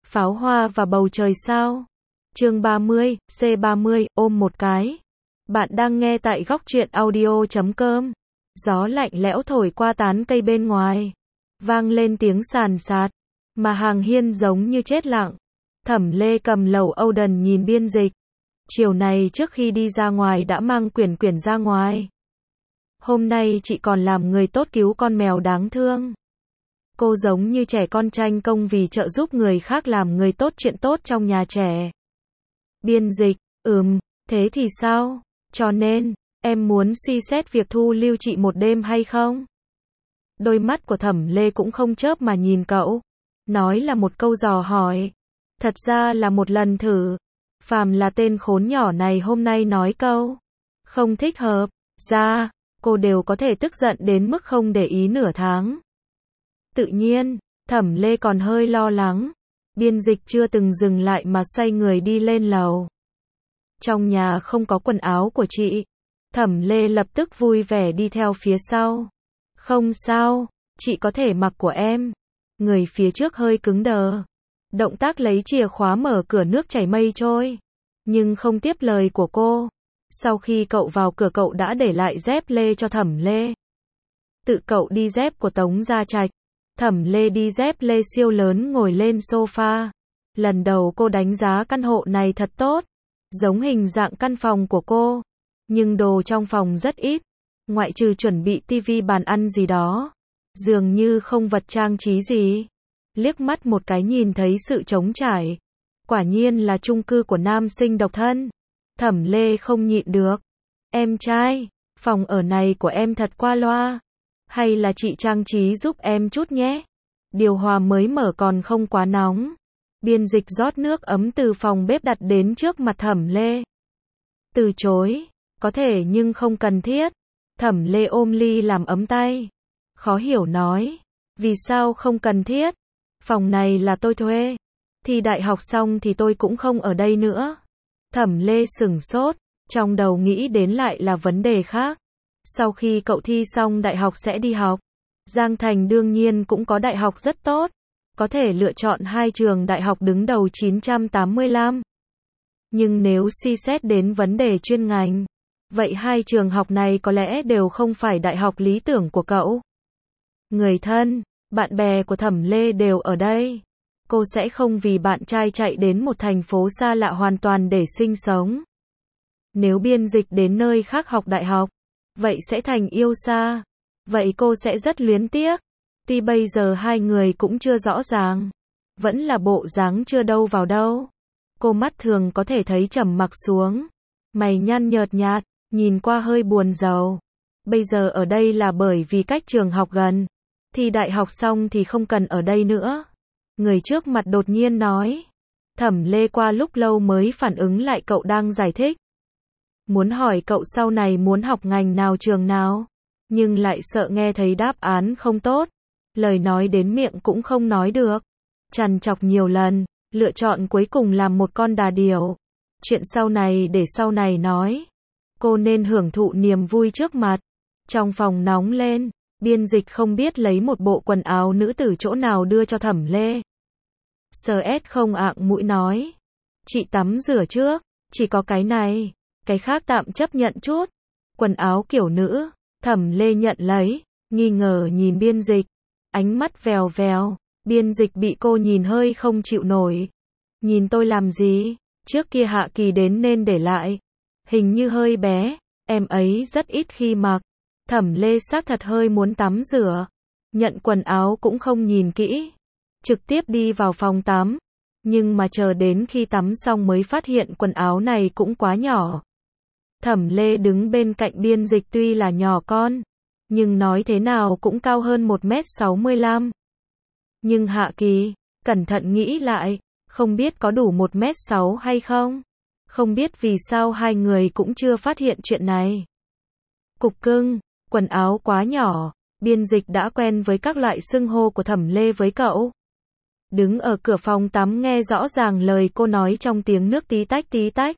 Pháo hoa và bầu trời sao? Chương 30, C30, ôm một cái. Bạn đang nghe tại góc truyện audio.com. Gió lạnh lẽo thổi qua tán cây bên ngoài. Vang lên tiếng sàn sạt. Mà hàng hiên giống như chết lặng. Thẩm Lê cầm lẩu Oden nhìn Biên Dịch. Chiều này trước khi đi ra ngoài đã mang quyển ra ngoài. Hôm nay chị còn làm người tốt cứu con mèo đáng thương. Cô giống như trẻ con tranh công vì trợ giúp người khác làm người tốt chuyện tốt trong nhà trẻ. Biên Dịch, thế thì sao? Cho nên, em muốn suy xét việc thu lưu chị một đêm hay không? Đôi mắt của Thẩm Lê cũng không chớp mà nhìn cậu. Nói là một câu dò hỏi. Thật ra là một lần thử. Phàm là tên khốn nhỏ này hôm nay nói câu không thích hợp ra, cô đều có thể tức giận đến mức không để ý nửa tháng. Tự nhiên, Thẩm Lê còn hơi lo lắng. Biên Dịch chưa từng dừng lại mà xoay người đi lên lầu. Trong nhà không có quần áo của chị. Thẩm Lê lập tức vui vẻ đi theo phía sau. Không sao, chị có thể mặc của em. Người phía trước hơi cứng đờ. Động tác lấy chìa khóa mở cửa nước chảy mây trôi. Nhưng không tiếp lời của cô. Sau khi cậu vào cửa cậu đã để lại dép lê cho Thẩm Lê. Tự cậu đi dép của Tống Gia Trạch. Thẩm Lê đi dép lê siêu lớn ngồi lên sofa. Lần đầu cô đánh giá căn hộ này thật tốt. Giống hình dạng căn phòng của cô. Nhưng đồ trong phòng rất ít. Ngoại trừ chuẩn bị tivi bàn ăn gì đó. Dường như không vật trang trí gì. Liếc mắt một cái nhìn thấy sự trống trải. Quả nhiên là chung cư của nam sinh độc thân. Thẩm Lê không nhịn được. Em trai, phòng ở này của em thật qua loa. Hay là chị trang trí giúp em chút nhé. Điều hòa mới mở còn không quá nóng. Biên Dịch rót nước ấm từ phòng bếp đặt đến trước mặt Thẩm Lê. Từ chối, có thể nhưng không cần thiết. Thẩm Lê ôm ly làm ấm tay. Khó hiểu nói, vì sao không cần thiết? Phòng này là tôi thuê. Thi đại học xong thì tôi cũng không ở đây nữa. Thẩm Lê sửng sốt, trong đầu nghĩ đến lại là vấn đề khác. Sau khi cậu thi xong đại học sẽ đi học. Giang Thành đương nhiên cũng có đại học rất tốt. Có thể lựa chọn hai trường đại học đứng đầu 985. Nhưng nếu suy xét đến vấn đề chuyên ngành, vậy hai trường học này có lẽ đều không phải đại học lý tưởng của cậu. Người thân, bạn bè của Thẩm Lê đều ở đây. Cô sẽ không vì bạn trai chạy đến một thành phố xa lạ hoàn toàn để sinh sống. Nếu Biên Dịch đến nơi khác học đại học, vậy sẽ thành yêu xa. Vậy cô sẽ rất luyến tiếc. Tuy bây giờ hai người cũng chưa rõ ràng. Vẫn là bộ dáng chưa đâu vào đâu. Cô mắt thường có thể thấy trầm mặc xuống. Mày nhăn nhợt nhạt, nhìn qua hơi buồn rầu. Bây giờ ở đây là bởi vì cách trường học gần. Thi đại học xong thì không cần ở đây nữa. Người trước mặt đột nhiên nói. Thẩm Lê qua lúc lâu mới phản ứng lại cậu đang giải thích. Muốn hỏi cậu sau này muốn học ngành nào trường nào. Nhưng lại sợ nghe thấy đáp án không tốt. Lời nói đến miệng cũng không nói được. Trằn trọc nhiều lần, lựa chọn cuối cùng làm một con đà điểu. Chuyện sau này để sau này nói. Cô nên hưởng thụ niềm vui trước mặt. Trong phòng nóng lên, Biên Dịch không biết lấy một bộ quần áo nữ tử chỗ nào đưa cho Thẩm Lê. CS không ạng mũi nói. Chị tắm rửa trước, chỉ có cái này, cái khác tạm chấp nhận chút. Quần áo kiểu nữ, Thẩm Lê nhận lấy, nghi ngờ nhìn Biên Dịch. Ánh mắt vèo vèo, Biên Dịch bị cô nhìn hơi không chịu nổi. Nhìn tôi làm gì? Trước kia Hạ Kỳ đến nên để lại. Hình như hơi bé, em ấy rất ít khi mặc. Thẩm Lê xác thật hơi muốn tắm rửa. Nhận quần áo cũng không nhìn kỹ. Trực tiếp đi vào phòng tắm. Nhưng mà chờ đến khi tắm xong mới phát hiện quần áo này cũng quá nhỏ. Thẩm Lê đứng bên cạnh Biên Dịch tuy là nhỏ con. Nhưng nói thế nào cũng cao hơn 1m65. Nhưng Hạ Kỳ, cẩn thận nghĩ lại, không biết có đủ 1m6 hay không. Không biết vì sao hai người cũng chưa phát hiện chuyện này. Cục cưng, quần áo quá nhỏ, Biên Dịch đã quen với các loại xưng hô của Thẩm Lê với cậu. Đứng ở cửa phòng tắm nghe rõ ràng lời cô nói trong tiếng nước tí tách tí tách.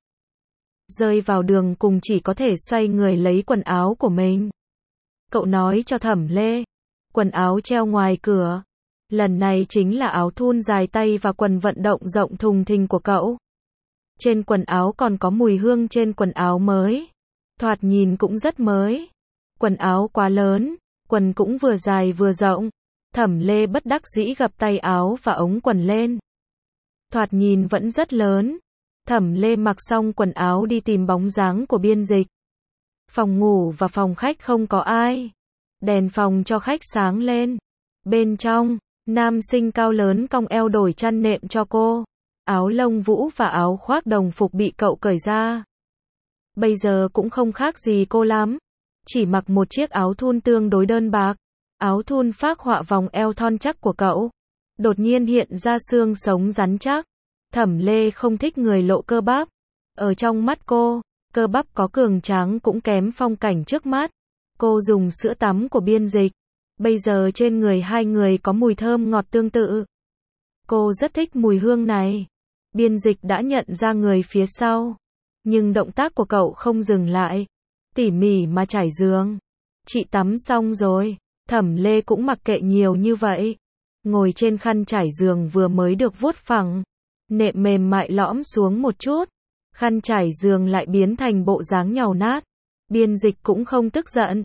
Rơi vào đường cùng chỉ có thể xoay người lấy quần áo của mình. Cậu nói cho Thẩm Lê, quần áo treo ngoài cửa. Lần này chính là áo thun dài tay và quần vận động rộng thùng thình của cậu. Trên quần áo còn có mùi hương trên quần áo mới. Thoạt nhìn cũng rất mới. Quần áo quá lớn, quần cũng vừa dài vừa rộng. Thẩm Lê bất đắc dĩ gập tay áo và ống quần lên. Thoạt nhìn vẫn rất lớn. Thẩm Lê mặc xong quần áo đi tìm bóng dáng của Biên Dịch. Phòng ngủ và phòng khách không có ai. Đèn phòng cho khách sáng lên. Bên trong, nam sinh cao lớn cong eo đổi chăn nệm cho cô. Áo lông vũ và áo khoác đồng phục bị cậu cởi ra. Bây giờ cũng không khác gì cô lắm. Chỉ mặc một chiếc áo thun tương đối đơn bạc. Áo thun phác họa vòng eo thon chắc của cậu. Đột nhiên hiện ra xương sống rắn chắc. Thẩm Lê không thích người lộ cơ bắp. Ở trong mắt cô, cơ bắp có cường tráng cũng kém phong cảnh trước mắt. Cô dùng sữa tắm của Biên Dịch. Bây giờ trên người hai người có mùi thơm ngọt tương tự. Cô rất thích mùi hương này. Biên Dịch đã nhận ra người phía sau. Nhưng động tác của cậu không dừng lại. Tỉ mỉ mà trải giường. Chị tắm xong rồi. Thẩm Lê cũng mặc kệ nhiều như vậy. Ngồi trên khăn trải giường vừa mới được vuốt phẳng. Nệm mềm mại lõm xuống một chút. Khăn trải giường lại biến thành bộ dáng nhàu nát. Biên Dịch cũng không tức giận.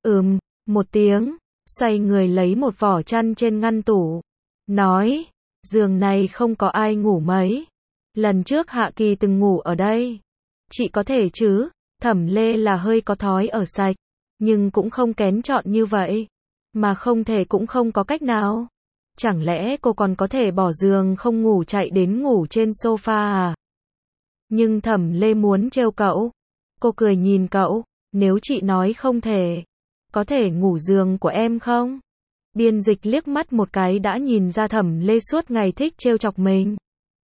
Một tiếng. Xoay người lấy một vỏ chăn trên ngăn tủ. Nói, giường này không có ai ngủ mấy. Lần trước Hạ Kỳ từng ngủ ở đây. Chị có thể chứ? Thẩm Lê là hơi có thói ở sạch. Nhưng cũng không kén chọn như vậy. Mà không thể cũng không có cách nào. Chẳng lẽ cô còn có thể bỏ giường không ngủ chạy đến ngủ trên sofa à? Nhưng Thẩm Lê muốn trêu cậu. Cô cười nhìn cậu. Nếu chị nói không thể, có thể ngủ giường của em không? Biên Dịch liếc mắt một cái đã nhìn ra Thẩm Lê suốt ngày thích trêu chọc mình.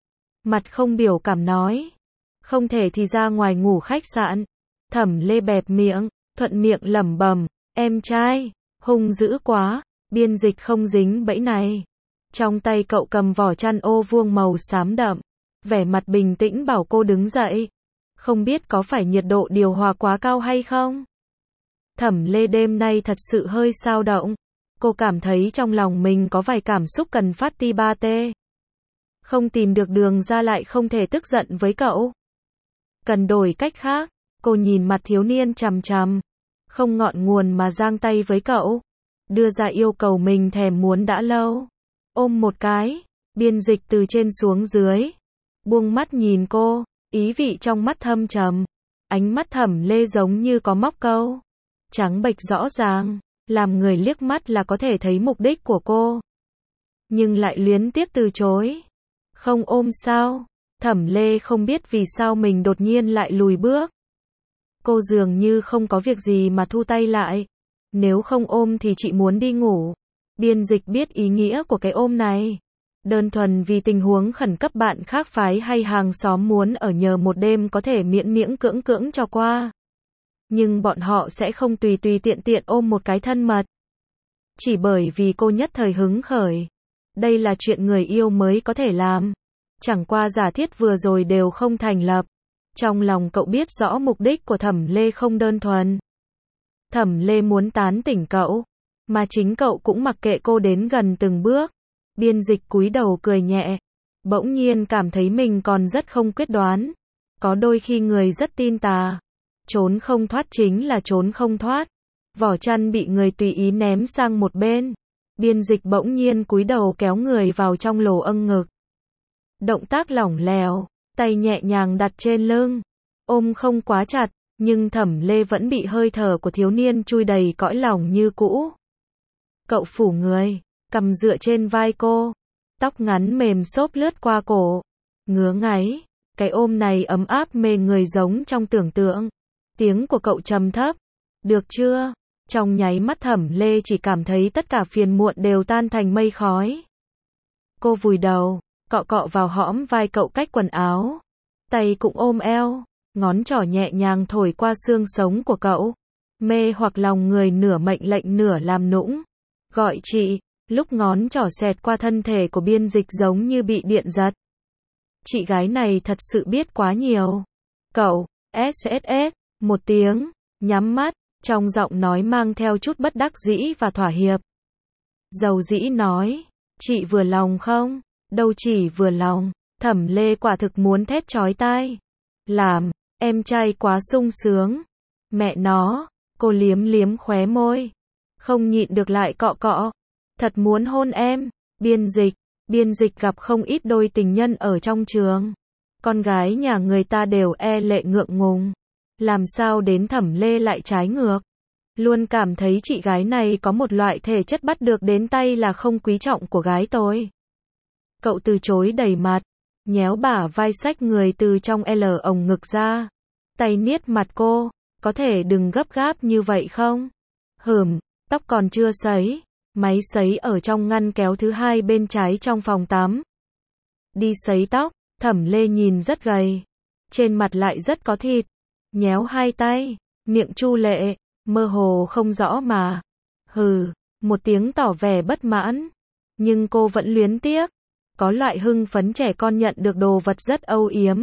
Mặt không biểu cảm nói. Không thể thì ra ngoài ngủ khách sạn. Thẩm Lê bẹp miệng, thuận miệng lẩm bẩm. Em trai, hung dữ quá. Biên Dịch không dính bẫy này. Trong tay cậu cầm vỏ chăn ô vuông màu xám đậm. Vẻ mặt bình tĩnh bảo cô đứng dậy. Không biết có phải nhiệt độ điều hòa quá cao hay không? Thẩm Lê đêm nay thật sự hơi xao động. Cô cảm thấy trong lòng mình có vài cảm xúc cần phát ti ba tê. Không tìm được đường ra lại không thể tức giận với cậu. Cần đổi cách khác. Cô nhìn mặt thiếu niên chằm chằm. Không ngọn nguồn mà giang tay với cậu. Đưa ra yêu cầu mình thèm muốn đã lâu. Ôm một cái. Biên Dịch từ trên xuống dưới. Buông mắt nhìn cô. Ý vị trong mắt thâm trầm. Ánh mắt Thẩm Lê giống như có móc câu. Trắng bệch rõ ràng. Làm người liếc mắt là có thể thấy mục đích của cô. Nhưng lại luyến tiếc từ chối. Không ôm sao? Thẩm Lê không biết vì sao mình đột nhiên lại lùi bước. Cô dường như không có việc gì mà thu tay lại. Nếu không ôm thì chị muốn đi ngủ. Biên Dịch biết ý nghĩa của cái ôm này. Đơn thuần vì tình huống khẩn cấp bạn khác phái hay hàng xóm muốn ở nhờ một đêm có thể miễn miễn cưỡng cưỡng cho qua. Nhưng bọn họ sẽ không tùy tùy tiện tiện ôm một cái thân mật. Chỉ bởi vì cô nhất thời hứng khởi. Đây là chuyện người yêu mới có thể làm. Chẳng qua giả thiết vừa rồi đều không thành lập. Trong lòng cậu biết rõ mục đích của Thẩm Lê không đơn thuần. Thẩm Lê muốn tán tỉnh cậu. Mà chính cậu cũng mặc kệ cô đến gần từng bước. Biên Dịch cúi đầu cười nhẹ. Bỗng nhiên cảm thấy mình còn rất không quyết đoán. Có đôi khi người rất tin tà. Trốn không thoát chính là trốn không thoát. Vỏ chăn bị người tùy ý ném sang một bên. Biên Dịch bỗng nhiên cúi đầu kéo người vào trong lỗ âng ngực. Động tác lỏng lẻo, tay nhẹ nhàng đặt trên lưng. Ôm không quá chặt, nhưng Thẩm Lê vẫn bị hơi thở của thiếu niên chui đầy cõi lòng như cũ. Cậu phủ người, cầm dựa trên vai cô. Tóc ngắn mềm xốp lướt qua cổ. Ngứa ngáy, cái ôm này ấm áp mê người giống trong tưởng tượng. Tiếng của cậu trầm thấp. Được chưa? Trong nháy mắt Thẩm Lê chỉ cảm thấy tất cả phiền muộn đều tan thành mây khói. Cô vùi đầu, cọ cọ vào hõm vai cậu cách quần áo. Tay cũng ôm eo, ngón trỏ nhẹ nhàng thổi qua xương sống của cậu. Mê hoặc lòng người nửa mệnh lệnh nửa làm nũng. Gọi chị, lúc ngón trỏ xẹt qua thân thể của Biên Dịch giống như bị điện giật. Chị gái này thật sự biết quá nhiều. Cậu, SSS, một tiếng, nhắm mắt, trong giọng nói mang theo chút bất đắc dĩ và thỏa hiệp. Dầu dĩ nói, Chị vừa lòng không? Đâu chỉ vừa lòng, Thẩm Lê quả thực muốn thét chói tai. Làm, em trai quá sung sướng. Mẹ nó, cô liếm liếm khóe môi. Không nhịn được lại cọ cọ. Thật muốn hôn em. Biên dịch gặp không ít đôi tình nhân ở trong trường. Con gái nhà người ta đều e lệ ngượng ngùng. Làm sao đến Thẩm Lê lại trái ngược. Luôn cảm thấy chị gái này có một loại thể chất bắt được đến tay là không quý trọng của gái tôi. Cậu từ chối đầy mặt, nhéo bả vai xách người từ trong L ồng ngực ra. Tay niết mặt cô, có thể đừng gấp gáp như vậy không? Tóc còn chưa sấy. Máy sấy ở trong ngăn kéo thứ hai bên trái trong phòng tắm. Đi sấy tóc, Thẩm Lê nhìn rất gầy. Trên mặt lại rất có thịt. Nhéo hai tay, miệng chu lệ, mơ hồ không rõ mà. Một tiếng tỏ vẻ bất mãn. Nhưng cô vẫn luyến tiếc. Có loại hưng phấn trẻ con nhận được đồ vật rất âu yếm.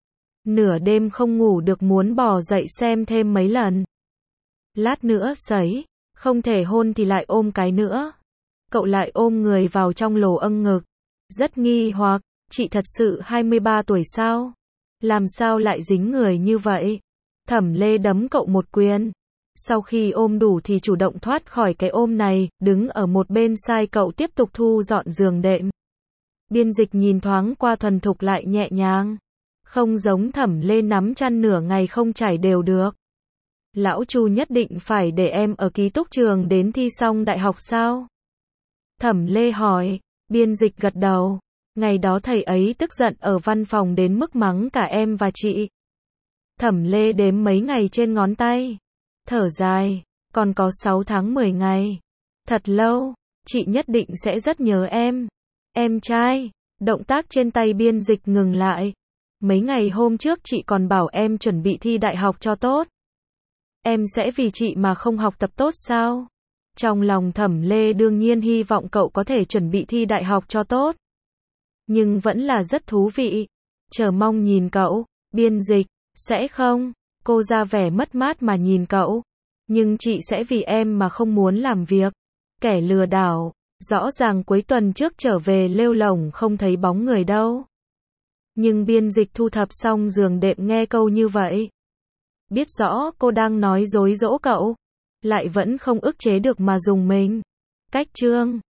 Nửa đêm không ngủ được muốn bò dậy xem thêm mấy lần. Lát nữa sấy, không thể hôn thì lại ôm cái nữa. Cậu lại ôm người vào trong lồ âng ngực. Rất nghi hoặc, chị thật sự 23 tuổi sao? Làm sao lại dính người như vậy? Thẩm Lê đấm cậu một quyền. Sau khi ôm đủ thì chủ động thoát khỏi cái ôm này, đứng ở một bên sai cậu tiếp tục thu dọn giường đệm. Biên dịch nhìn thoáng qua thuần thục lại nhẹ nhàng. Không giống Thẩm Lê nắm chăn nửa ngày không trải đều được. Lão Chu nhất định phải để em ở ký túc trường đến thi xong đại học sao? Thẩm Lê hỏi. Biên dịch gật đầu. Ngày đó thầy ấy tức giận ở văn phòng đến mức mắng cả em và chị. Thẩm Lê đếm mấy ngày trên ngón tay. Thở dài. Còn có 6 tháng 10 ngày. Thật lâu. Chị nhất định sẽ rất nhớ em. Em trai. Động tác trên tay biên dịch ngừng lại. Mấy ngày hôm trước chị còn bảo em chuẩn bị thi đại học cho tốt. Em sẽ vì chị mà không học tập tốt sao? Trong lòng Thẩm Lê đương nhiên hy vọng cậu có thể chuẩn bị thi đại học cho tốt. Nhưng vẫn là rất thú vị. Chờ mong nhìn cậu. Biên dịch. Sẽ không? Cô ra vẻ mất mát mà nhìn cậu. Nhưng chị sẽ vì em mà không muốn làm việc. Kẻ lừa đảo. Rõ ràng cuối tuần trước trở về lêu lổng không thấy bóng người đâu. Nhưng biên dịch thu thập xong giường đệm nghe câu như vậy. Biết rõ cô đang nói dối dỗ cậu. Lại vẫn không ức chế được mà dùng mình. Cách chương